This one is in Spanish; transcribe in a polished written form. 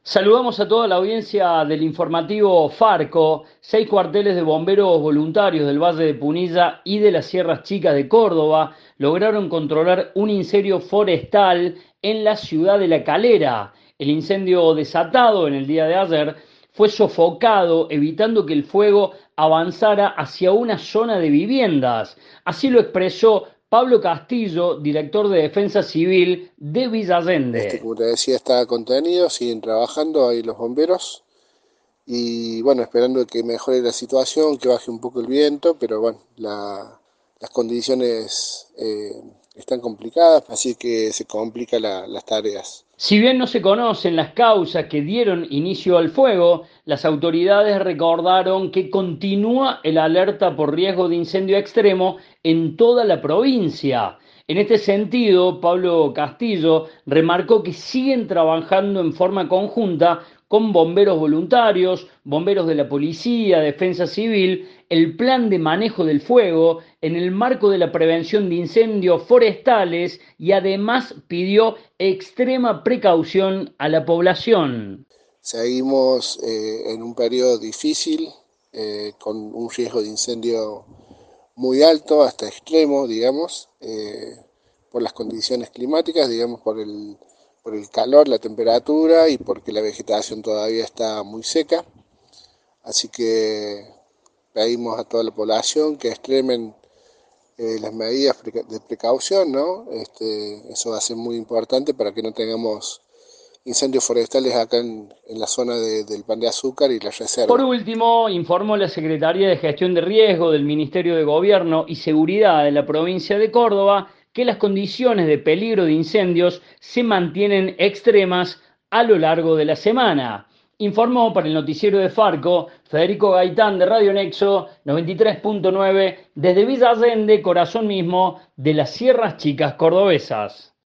Saludamos a toda la audiencia del informativo Farco. 6 cuarteles de bomberos voluntarios del Valle de Punilla y de las Sierras Chicas de Córdoba lograron controlar un incendio forestal en la ciudad de La Calera. El incendio desatado en el día de ayer fue sofocado, evitando que el fuego avanzara hacia una zona de viviendas. Así lo expresó Pablo Castillo, director de Defensa Civil de Villa Allende. Como te decía, está contenido, siguen trabajando ahí los bomberos y bueno, esperando que mejore la situación, que baje un poco el viento, pero bueno, las condiciones están complicadas, así que se complican las tareas. Si bien no se conocen las causas que dieron inicio al fuego, las autoridades recordaron que continúa el alerta por riesgo de incendio extremo en toda la provincia. En este sentido, Pablo Castillo remarcó que siguen trabajando en forma conjunta con bomberos voluntarios, bomberos de la policía, defensa civil, el plan de manejo del fuego en el marco de la prevención de incendios forestales y además pidió extrema precaución a la población. Seguimos en un periodo difícil, con un riesgo de incendio muy alto, hasta extremo, digamos, por las condiciones climáticas, digamos, por el calor, la temperatura y porque la vegetación todavía está muy seca. Así que pedimos a toda la población que extremen las medidas de precaución, ¿no? Eso va a ser muy importante para que no tengamos incendios forestales acá en la zona del Pan de Azúcar y la Por reserva. último, informó la Secretaría de Gestión de Riesgo del Ministerio de Gobierno y Seguridad de la provincia de Córdoba que las condiciones de peligro de incendios se mantienen extremas a lo largo de la semana. Informó para el noticiero de Farco Federico Gaitán de Radio Nexo 93.9 desde Villa Allende, corazón mismo de las Sierras Chicas cordobesas.